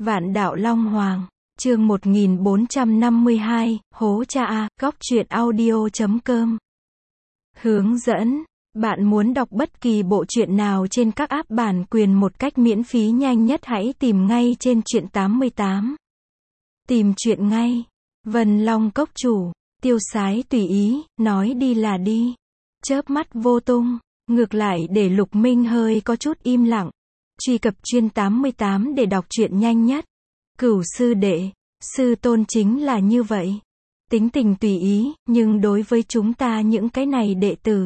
Vạn đạo Long Hoàng, chương 1452, hố cha a, góc truyện audio.com. Hướng dẫn, bạn muốn đọc bất kỳ bộ truyện nào trên các app bản quyền một cách miễn phí nhanh nhất hãy tìm ngay trên truyện 88. Tìm truyện ngay. Vân Long Cốc chủ, tiêu sái tùy ý, nói đi là đi. Chớp mắt vô tung, ngược lại để Lục Minh hơi có chút im lặng. Truy cập truyện 88 để đọc truyện nhanh nhất. Cửu sư đệ, sư tôn chính là như vậy. Tính tình tùy ý, nhưng đối với chúng ta những cái này đệ tử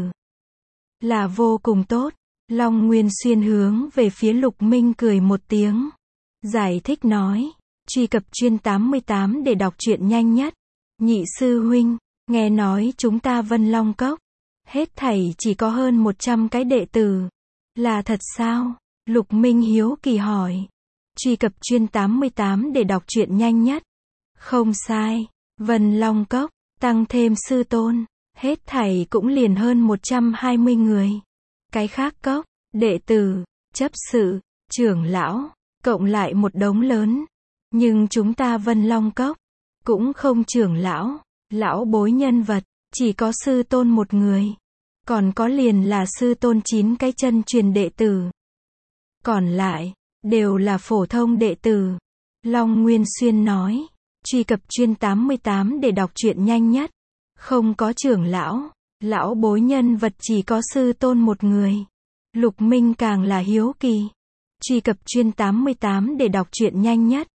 là vô cùng tốt. Long Nguyên Xuyên hướng về phía Lục Minh cười một tiếng. Giải thích nói, truy cập truyện 88 để đọc truyện nhanh nhất. Nhị sư huynh, nghe nói chúng ta Vân Long Cốc hết thảy chỉ có hơn 100 cái đệ tử. Là thật sao? Lục Minh hiếu kỳ hỏi. Truy cập truyện 88 để đọc truyện nhanh nhất. Không sai, Vân Long Cốc, tăng thêm sư tôn, hết thảy cũng liền hơn 120 người. Cái khác cốc, đệ tử, chấp sự, trưởng lão, cộng lại một đống lớn. Nhưng chúng ta Vân Long Cốc, cũng không trưởng lão, lão bối nhân vật, chỉ có sư tôn một người. Còn có liền là sư tôn 9 cái chân truyền đệ tử. Còn lại, đều là phổ thông đệ tử. Long Nguyên Xuyên nói, truy cập truyện 88 để đọc truyện nhanh nhất. Không có trưởng lão, lão bối nhân vật chỉ có sư tôn một người. Lục Minh càng là hiếu kỳ. Truy cập truyện 88 để đọc truyện nhanh nhất.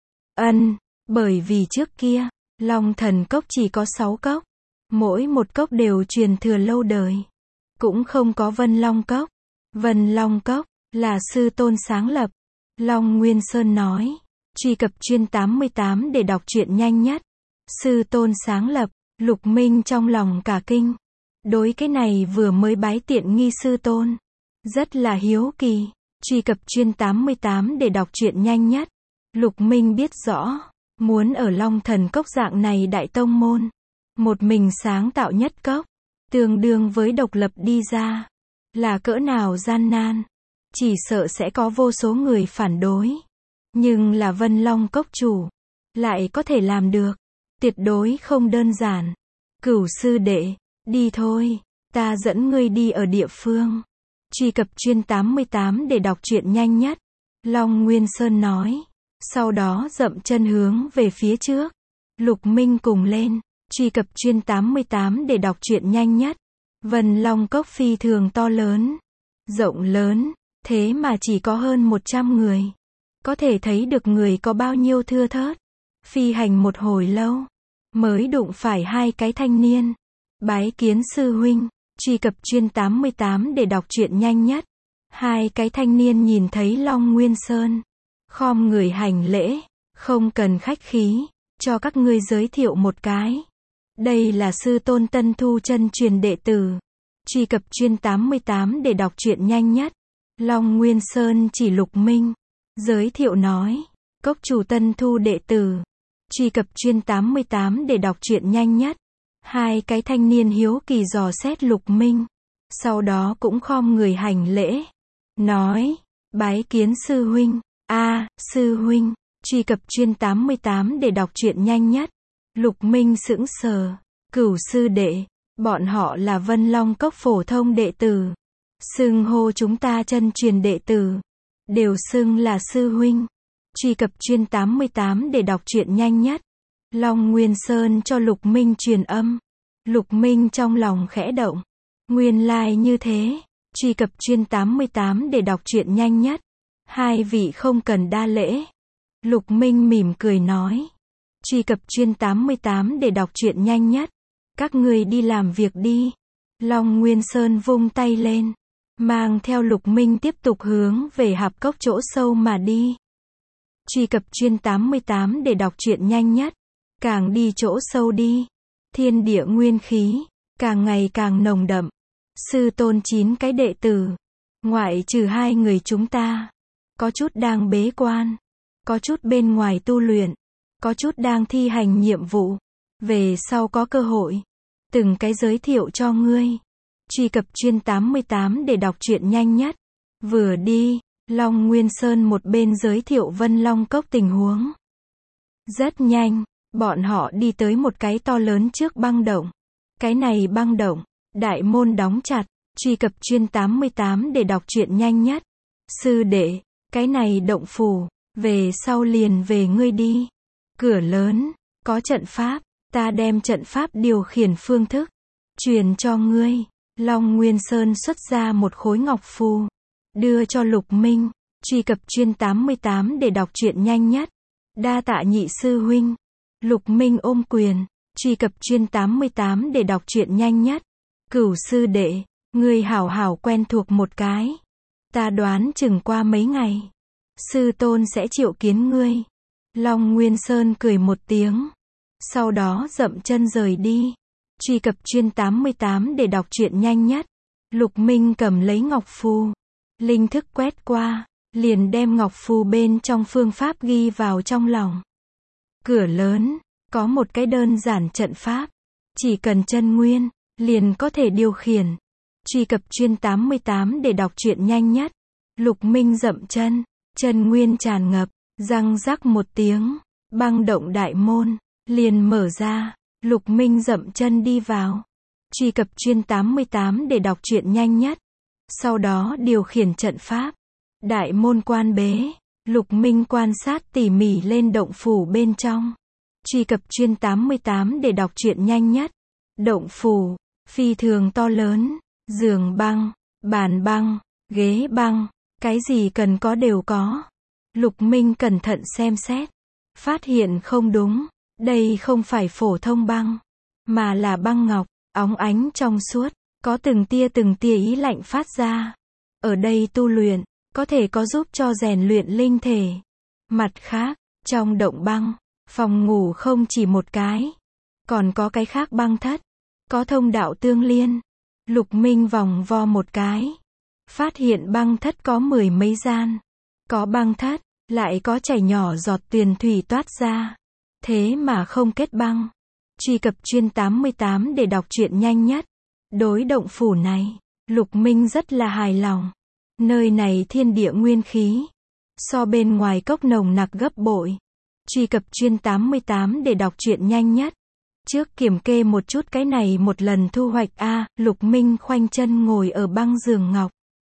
Bởi vì trước kia, Long Thần Cốc chỉ có 6 cốc. Mỗi một cốc đều truyền thừa lâu đời. Cũng không có Vân Long Cốc. Vân Long Cốc là sư tôn sáng lập. Long Nguyên Sơn nói, truy cập truyện 88 để đọc truyện nhanh nhất. Sư tôn sáng lập, Lục Minh trong lòng cả kinh. Đối cái này vừa mới bái tiện nghi sư tôn, rất là hiếu kỳ. Truy cập truyện 88 để đọc truyện nhanh nhất. Lục Minh biết rõ, muốn ở Long Thần Cốc dạng này đại tông môn, một mình sáng tạo nhất cốc, tương đương với độc lập đi ra, là cỡ nào gian nan. Chỉ sợ sẽ có vô số người phản đối. Nhưng là Vân Long Cốc chủ, lại có thể làm được. Tuyệt đối không đơn giản. Cửu sư đệ, đi thôi, ta dẫn ngươi đi ở địa phương. Truy cập truyện 88 để đọc truyện nhanh nhất. Long Nguyên Sơn nói. Sau đó dậm chân hướng về phía trước. Lục Minh cùng lên. Truy cập truyện 88 để đọc truyện nhanh nhất. Vân Long Cốc phi thường to lớn, rộng lớn, thế mà chỉ có hơn 100 người. Có thể thấy được người có bao nhiêu thưa thớt. Phi hành một hồi lâu, mới đụng phải hai cái thanh niên. Bái kiến sư huynh. Truy cập truyện 88 để đọc truyện nhanh nhất. Hai cái thanh niên nhìn thấy Long Nguyên Sơn, khom người hành lễ. Không cần khách khí, cho các ngươi giới thiệu một cái. Đây là sư tôn tân thu chân truyền đệ tử. Truy cập truyện 88 để đọc truyện nhanh nhất. Long Nguyên Sơn chỉ Lục Minh, giới thiệu nói, cốc chủ tân thu đệ tử. Truy cập truyện 88 để đọc truyện nhanh nhất. Hai cái thanh niên hiếu kỳ dò xét Lục Minh, sau đó cũng khom người hành lễ, nói, bái kiến sư huynh. Sư huynh. Truy cập truyện 88 để đọc truyện nhanh nhất. Lục Minh sững sờ. Cửu sư đệ, bọn họ là Vân Long Cốc phổ thông đệ tử. Xưng hô chúng ta chân truyền đệ tử, đều xưng là sư huynh. Truy cập truyện 88 để đọc truyện nhanh nhất. Long Nguyên Sơn cho Lục Minh truyền âm. Lục Minh trong lòng khẽ động. Nguyên lai như thế. Truy cập truyện 88 để đọc truyện nhanh nhất. Hai vị không cần đa lễ. Lục Minh mỉm cười nói. Truy cập truyện 88 để đọc truyện nhanh nhất. Các người đi làm việc đi. Long Nguyên Sơn vung tay lên, mang theo Lục Minh tiếp tục hướng về hạp cốc chỗ sâu mà đi. Truy cập truyện 88 để đọc truyện nhanh nhất. Càng đi chỗ sâu đi, thiên địa nguyên khí càng ngày càng nồng đậm. Sư tôn 9 cái đệ tử, ngoại trừ 2 người chúng ta, có chút đang bế quan, có chút bên ngoài tu luyện, có chút đang thi hành nhiệm vụ. Về sau có cơ hội, từng cái giới thiệu cho ngươi. Truy cập truyện 88 để đọc truyện nhanh nhất. Vừa đi, Long Nguyên Sơn một bên giới thiệu Vân Long Cốc tình huống. Rất nhanh, bọn họ đi tới một cái to lớn trước băng động. Cái này băng động, đại môn đóng chặt, truy cập chuyên 88 để đọc truyện nhanh nhất. Sư đệ, cái này động phủ, về sau liền về ngươi đi. Cửa lớn, có trận pháp, ta đem trận pháp điều khiển phương thức, truyền cho ngươi. Long Nguyên Sơn xuất ra một khối ngọc phù, đưa cho Lục Minh, truy cập chuyên 88 để đọc truyện nhanh nhất. Đa tạ nhị sư huynh. Lục Minh ôm quyền, truy cập chuyên 88 để đọc truyện nhanh nhất. Cửu sư đệ, ngươi hảo hảo quen thuộc một cái. Ta đoán chừng qua mấy ngày, sư tôn sẽ triệu kiến ngươi. Long Nguyên Sơn cười một tiếng, sau đó dậm chân rời đi. Truy cập chuyên 88 để đọc truyện nhanh nhất. Lục Minh cầm lấy ngọc phù, linh thức quét qua, liền đem ngọc phù bên trong phương pháp ghi vào trong lòng. Cửa lớn, có một cái đơn giản trận pháp, chỉ cần chân nguyên, liền có thể điều khiển. Truy cập chuyên 88 để đọc truyện nhanh nhất. Lục Minh dậm chân, chân nguyên tràn ngập, răng rắc một tiếng, băng động đại môn, liền mở ra. Lục Minh dậm chân đi vào. Truy cập chuyên 88 để đọc truyện nhanh nhất. Sau đó điều khiển trận pháp. Đại môn quan bế. Lục Minh quan sát tỉ mỉ lên động phủ bên trong. Truy cập chuyên 88 để đọc truyện nhanh nhất. Động phủ, phi thường to lớn, giường băng, bàn băng, ghế băng, cái gì cần có đều có. Lục Minh cẩn thận xem xét, phát hiện không đúng, đây không phải phổ thông băng, mà là băng ngọc, óng ánh trong suốt, có từng tia ý lạnh phát ra. Ở đây tu luyện, có thể có giúp cho rèn luyện linh thể. Mặt khác, trong động băng, phòng ngủ không chỉ một cái, còn có cái khác băng thất, có thông đạo tương liên. Lục Minh vòng vo một cái, phát hiện băng thất có 10 mấy gian, có băng thất, lại có chảy nhỏ giọt tuyền thủy toát ra, thế mà không kết băng. Truy cập chuyên 88 để đọc truyện nhanh nhất. Đối động phủ này, Lục Minh rất là hài lòng. Nơi này thiên địa nguyên khí, so bên ngoài cốc nồng nặc gấp bội. Truy cập chuyên 88 để đọc truyện nhanh nhất. Trước kiểm kê một chút cái này một lần thu hoạch a. Lục Minh khoanh chân ngồi ở băng giường ngọc,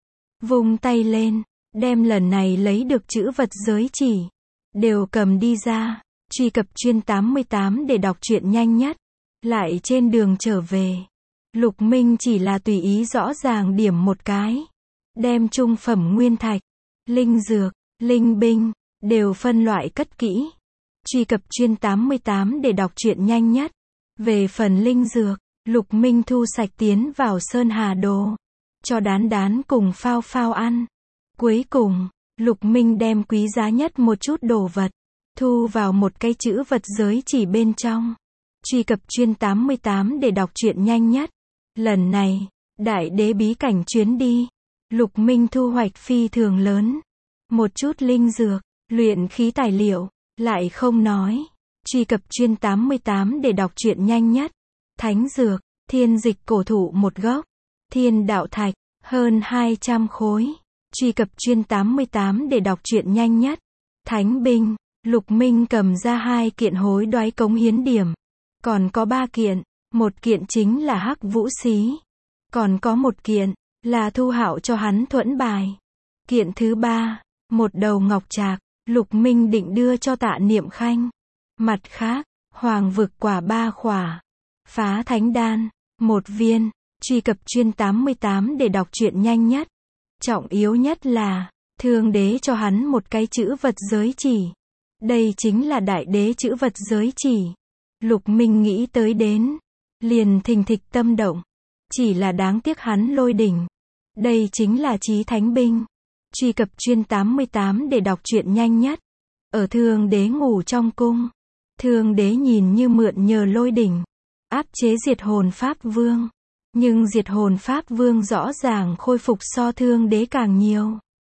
vung tay lên, đem lần này lấy được chữ vật giới chỉ, đều cầm đi ra. Truy cập chuyên 88 để đọc truyện nhanh nhất. Lại trên đường trở về, Lục Minh chỉ là tùy ý rõ ràng điểm một cái, đem trung phẩm nguyên thạch, linh dược, linh binh, đều phân loại cất kỹ. Truy cập chuyên 88 để đọc truyện nhanh nhất. Về phần linh dược, Lục Minh thu sạch tiến vào Sơn Hà Đồ, cho Đán Đán cùng Phao Phao ăn. Cuối cùng, Lục Minh đem quý giá nhất một chút đồ vật, thu vào một cái chữ vật giới chỉ bên trong. Truy cập chuyên 88 để đọc truyện nhanh nhất. Lần này, đại đế bí cảnh chuyến đi, Lục Minh thu hoạch phi thường lớn. Một chút linh dược, luyện khí tài liệu, lại không nói. Truy cập chuyên 88 để đọc truyện nhanh nhất. Thánh dược, thiên dịch cổ thụ một gốc, thiên đạo thạch, hơn 200 khối. Truy cập chuyên 88 để đọc truyện nhanh nhất. Thánh binh, Lục Minh cầm ra 2 kiện hối đoái cống hiến điểm. Còn có 3 kiện, một kiện chính là hắc vũ xí. Còn có một kiện, là Thu Hạo cho hắn thuẫn bài. Kiện thứ 3, một đầu ngọc trạc, Lục Minh định đưa cho Tạ Niệm Khanh. Mặt khác, hoàng vực quả 3 khỏa, phá thánh đan, 1 viên. Truy cập chuyên 88 để đọc truyện nhanh nhất. Trọng yếu nhất là, Thương Đế cho hắn một cái chữ vật giới chỉ. Đây chính là đại đế chữ vật giới chỉ. Lục Minh nghĩ tới đến, liền thình thịch tâm động. Chỉ là đáng tiếc hắn lôi đỉnh. Đây chính là chí thánh binh. Truy cập chuyên 88 để đọc truyện nhanh nhất. Ở Thương Đế ngủ trong cung, Thương Đế nhìn như mượn nhờ lôi đỉnh, áp chế Diệt Hồn Pháp Vương. Nhưng Diệt Hồn Pháp Vương rõ ràng khôi phục so Thương Đế càng nhiều.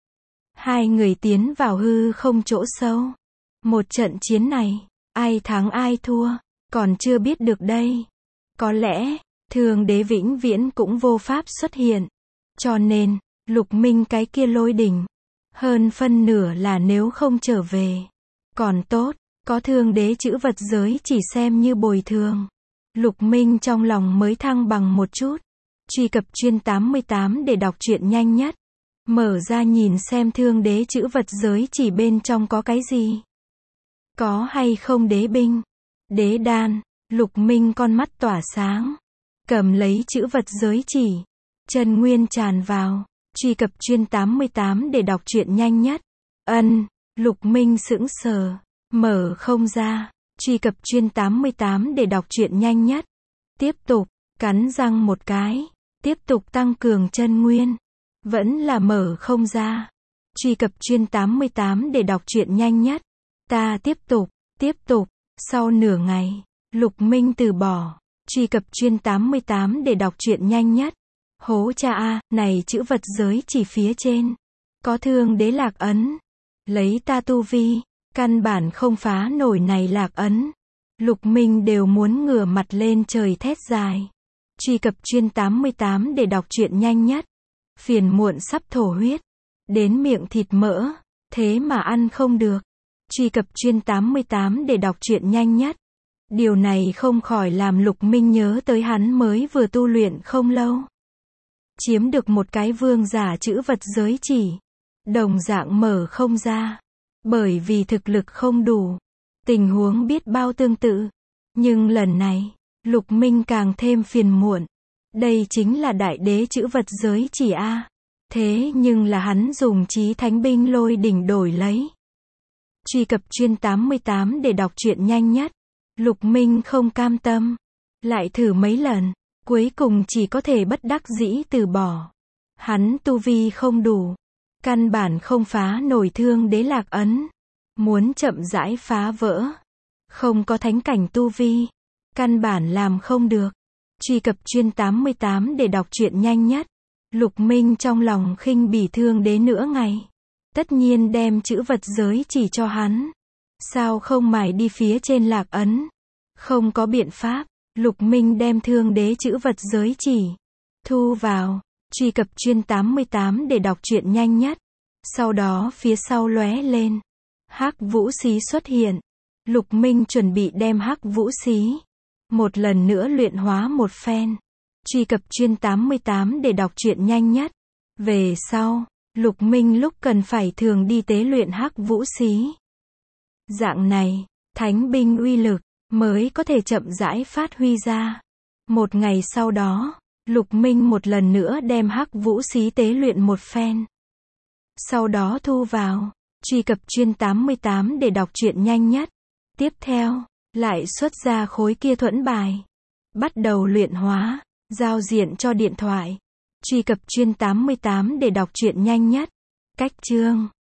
Hai người tiến vào hư không chỗ sâu. Một trận chiến này, ai thắng ai thua, còn chưa biết được đây. Có lẽ, Thương Đế vĩnh viễn cũng vô pháp xuất hiện. Cho nên, Lục Minh cái kia lôi đỉnh, Hơn phân nửa là nếu không trở về. Còn tốt, có thương đế chữ vật giới chỉ xem như bồi thường. Lục Minh trong lòng mới thăng bằng một chút. Truy cập chuyên 88 để đọc truyện nhanh nhất. Mở ra nhìn xem thương đế chữ vật giới chỉ bên trong có cái gì. Có hay không đế binh, đế đan. Lục Minh con mắt tỏa sáng. Cầm lấy chữ vật giới chỉ. Chân nguyên tràn vào. Truy cập chuyên 88 để đọc truyện nhanh nhất. Lục Minh sững sờ. Mở không ra. Truy cập chuyên 88 để đọc truyện nhanh nhất. Tiếp tục, cắn răng một cái. Tiếp tục tăng cường chân nguyên. Vẫn là mở không ra. Truy cập chuyên 88 để đọc truyện nhanh nhất. Ta tiếp tục. Sau nửa ngày, Lục Minh từ bỏ. Truy cập chuyên 88 để đọc truyện nhanh nhất. Hố cha a, này chữ vật giới chỉ phía trên. Có thương đế lạc ấn. Lấy ta tu vi, căn bản không phá nổi này lạc ấn. Lục Minh đều muốn ngửa mặt lên trời thét dài. Truy cập chuyên 88 để đọc truyện nhanh nhất. Phiền muộn sắp thổ huyết. Đến miệng thịt mỡ. Thế mà ăn không được. Truy cập chuyên 88 để đọc truyện nhanh nhất. Điều này không khỏi làm Lục Minh nhớ tới hắn mới vừa tu luyện không lâu. Chiếm được một cái vương giả chữ vật giới chỉ. Đồng dạng mở không ra. Bởi vì thực lực không đủ. Tình huống biết bao tương tự. Nhưng lần này, Lục Minh càng thêm phiền muộn. Đây chính là đại đế chữ vật giới chỉ a. Thế nhưng là hắn dùng chí thánh binh lôi đỉnh đổi lấy. Truy cập chuyên 88 để đọc truyện nhanh nhất. Lục Minh không cam tâm. Lại thử mấy lần. Cuối cùng chỉ có thể bất đắc dĩ từ bỏ. Hắn tu vi không đủ. Căn bản không phá nổi thương đế lạc ấn. Muốn chậm rãi phá vỡ. Không có thánh cảnh tu vi. Căn bản làm không được. Truy cập chuyên 88 để đọc truyện nhanh nhất. Lục Minh trong lòng khinh bỉ thương đế nửa ngày. Tất nhiên đem chữ vật giới chỉ cho hắn. Sao không mài đi phía trên lạc ấn? Không có biện pháp. Lục Minh đem thương đế chữ vật giới chỉ. Thu vào. Truy cập chuyên 88 để đọc truyện nhanh nhất. Sau đó phía sau lóe lên. Hắc vũ xí xuất hiện. Lục Minh chuẩn bị đem hắc vũ xí. Một lần nữa luyện hóa một phen. Truy cập chuyên 88 để đọc truyện nhanh nhất. Về sau, Lục Minh lúc cần phải thường đi tế luyện hắc vũ xí. Dạng này, thánh binh uy lực mới có thể chậm rãi phát huy ra. Một ngày sau đó, Lục Minh một lần nữa đem hắc vũ xí tế luyện một phen. Sau đó thu vào. Truy cập chuyên 88 để đọc truyện nhanh nhất. Tiếp theo, lại xuất ra khối kia thuẫn bài. Bắt đầu luyện hóa. Giao diện cho điện thoại. Truy cập chuyên 88 để đọc truyện nhanh nhất. Cách chương